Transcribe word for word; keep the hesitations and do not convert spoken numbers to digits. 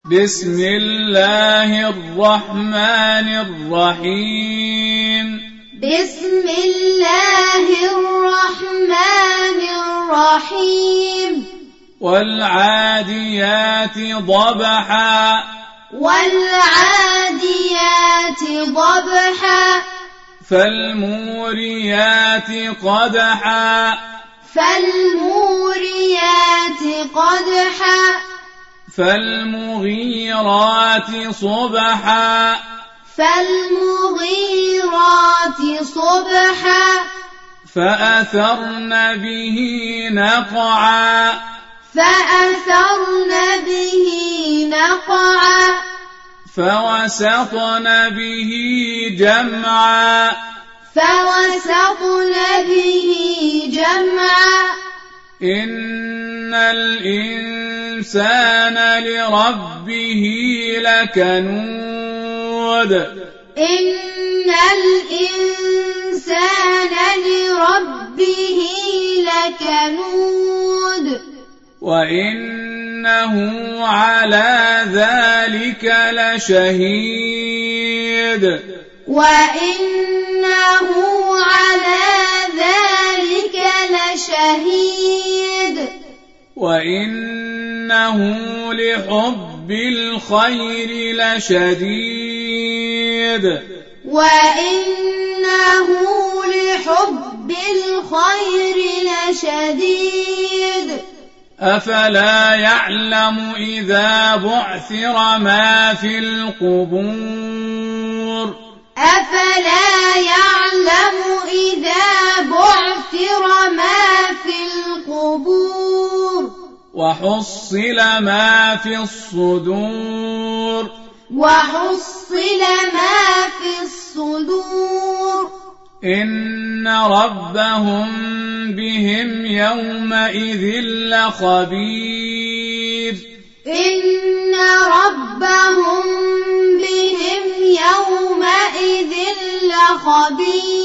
بسم الله الرحمن الرحيم بسم الله الرحمن الرحيم والعاديات ضبحا والعاديات ضبحا فالموريات قدحا فالموريات قدحا فالمغيرات صبحا فالمغيرات صبحا فأثرن به نقعا فأثرن به نقعا فوسطن به جمعا فوسطن به جمعا إن الإنسان لربه لكنود إن الإنسان لربه لكنود وإنه على ذلك لشهيد وإنه على ذلك لشهيد وإنه لحب الخير لشديد وإنه لحب الخير لشديد أفلا يعلم إذا بعثر ما في القبور أفلا يعلم إذا بعثر ما في القبور وحصل ما في الصدور وحصل ما في الصدور إن ربهم بهم يومئذ لخبير إن ربهم بهم يومئذ لخبير